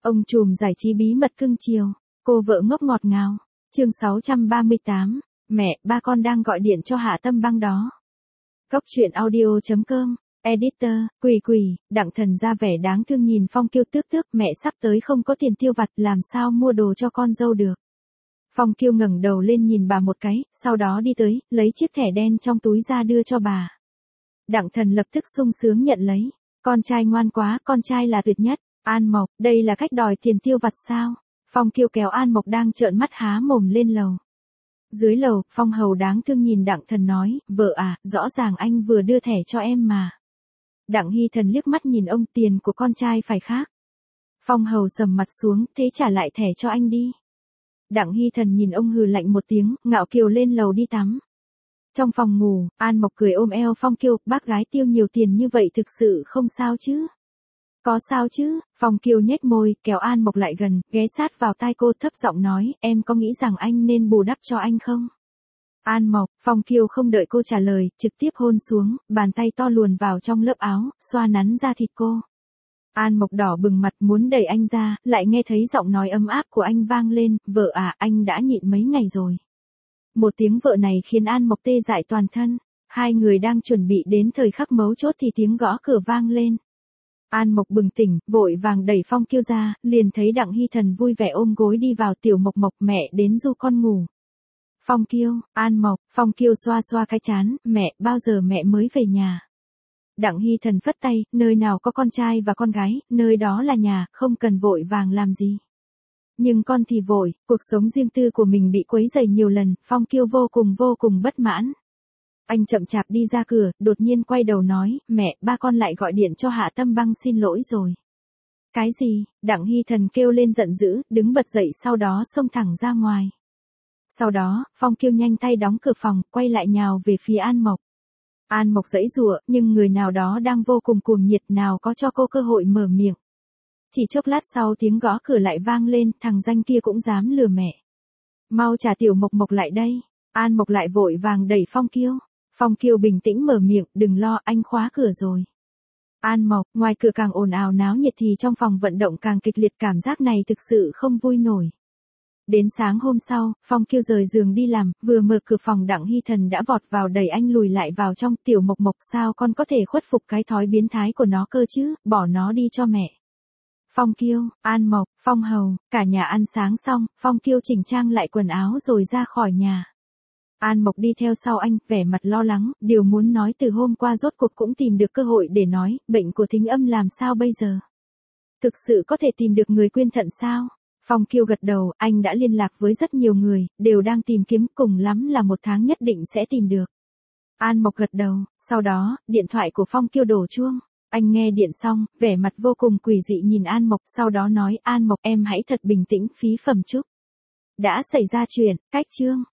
Ông trùm giải trí bí mật cưng chiều, cô vợ ngốc ngọt ngào. Chương 638, mẹ, ba con đang gọi điện cho Hạ Tâm Băng đó. Góc truyện audio.com, editor, Quỳ, Đặng Thần ra vẻ đáng thương nhìn Phong Kiêu tước, mẹ sắp tới không có tiền tiêu vặt, làm sao mua đồ cho con dâu được. Phong Kiêu ngẩng đầu lên nhìn bà một cái, sau đó đi tới, lấy chiếc thẻ đen trong túi ra đưa cho bà. Đặng Thần lập tức sung sướng nhận lấy. Con trai ngoan quá, con trai là tuyệt nhất. An Mộc, đây là cách đòi tiền tiêu vặt sao? Phong Kiêu kéo An Mộc đang trợn mắt há mồm lên lầu. Dưới lầu, Phong Hầu đáng thương nhìn Đặng Thần nói, vợ à, rõ ràng anh vừa đưa thẻ cho em mà. Đặng Hy Thần liếc mắt nhìn ông, tiền của con trai phải khác. Phong Hầu sầm mặt xuống, thế trả lại thẻ cho anh đi. Đặng Hy Thần nhìn ông hừ lạnh một tiếng, ngạo kiều lên lầu đi tắm. Trong phòng ngủ, An Mộc cười ôm eo Phong Kiêu, bác gái tiêu nhiều tiền như vậy thực sự không sao chứ? Có sao chứ? Phong Kiêu nhếch môi, kéo An Mộc lại gần, ghé sát vào tai cô thấp giọng nói, em có nghĩ rằng anh nên bù đắp cho anh không? An Mộc, Phong Kiêu không đợi cô trả lời, trực tiếp hôn xuống, bàn tay to luồn vào trong lớp áo, xoa nắn da thịt cô. An Mộc đỏ bừng mặt muốn đẩy anh ra, lại nghe thấy giọng nói ấm áp của anh vang lên, vợ à, anh đã nhịn mấy ngày rồi. Một tiếng vợ này khiến An Mộc tê dại toàn thân. Hai người đang chuẩn bị đến thời khắc mấu chốt thì tiếng gõ cửa vang lên. An Mộc bừng tỉnh, vội vàng đẩy Phong Kiêu ra, liền thấy Đặng Hy Thần vui vẻ ôm gối đi vào. Tiểu Mộc Mộc, mẹ đến du con ngủ. Phong Kiêu, An Mộc, Phong Kiêu xoa xoa cái trán, mẹ, bao giờ mẹ mới về nhà? Đặng Hy Thần phất tay, nơi nào có con trai và con gái, nơi đó là nhà, không cần vội vàng làm gì. Nhưng con thì vội, cuộc sống riêng tư của mình bị quấy rầy nhiều lần, Phong Kiêu vô cùng bất mãn. Anh chậm chạp đi ra cửa, đột nhiên quay đầu nói, mẹ, ba con lại gọi điện cho Hạ Tâm Băng xin lỗi rồi. Cái gì? Đặng Hy Thần kêu lên giận dữ, đứng bật dậy sau đó xông thẳng ra ngoài. Sau đó, Phong Kiêu nhanh tay đóng cửa phòng, quay lại nhào về phía An Mộc. An Mộc giãy giụa, nhưng người nào đó đang vô cùng cuồng nhiệt nào có cho cô cơ hội mở miệng. Chỉ chốc lát sau tiếng gõ cửa lại vang lên, thằng danh kia cũng dám lừa mẹ. Mau trả Tiểu Mộc Mộc lại đây. An Mộc lại vội vàng đẩy Phong Kiêu. Phong Kiêu bình tĩnh mở miệng, đừng lo, anh khóa cửa rồi. An Mộc, ngoài cửa càng ồn ào náo nhiệt thì trong phòng vận động càng kịch liệt, cảm giác này thực sự không vui nổi. Đến sáng hôm sau, Phong Kiêu rời giường đi làm, vừa mở cửa phòng Đặng Hy Thần đã vọt vào đẩy anh lùi lại vào trong. Tiểu Mộc Mộc, sao con có thể khuất phục cái thói biến thái của nó cơ chứ, bỏ nó đi cho mẹ. Phong Kiêu, An Mộc, Phong Hầu, cả nhà ăn sáng xong, Phong Kiêu chỉnh trang lại quần áo rồi ra khỏi nhà. An Mộc đi theo sau anh, vẻ mặt lo lắng, điều muốn nói từ hôm qua rốt cuộc cũng tìm được cơ hội để nói, bệnh của Thính Âm làm sao bây giờ? Thực sự có thể tìm được người quyên thận sao? Phong Kiêu gật đầu, anh đã liên lạc với rất nhiều người, đều đang tìm kiếm, cùng lắm là 1 tháng nhất định sẽ tìm được. An Mộc gật đầu, sau đó, điện thoại của Phong Kiêu đổ chuông. Anh nghe điện xong, vẻ mặt vô cùng quỷ dị nhìn An Mộc, sau đó nói, An Mộc, em hãy thật bình tĩnh, phí phẩm chúc. Đã xảy ra chuyện, cách chương.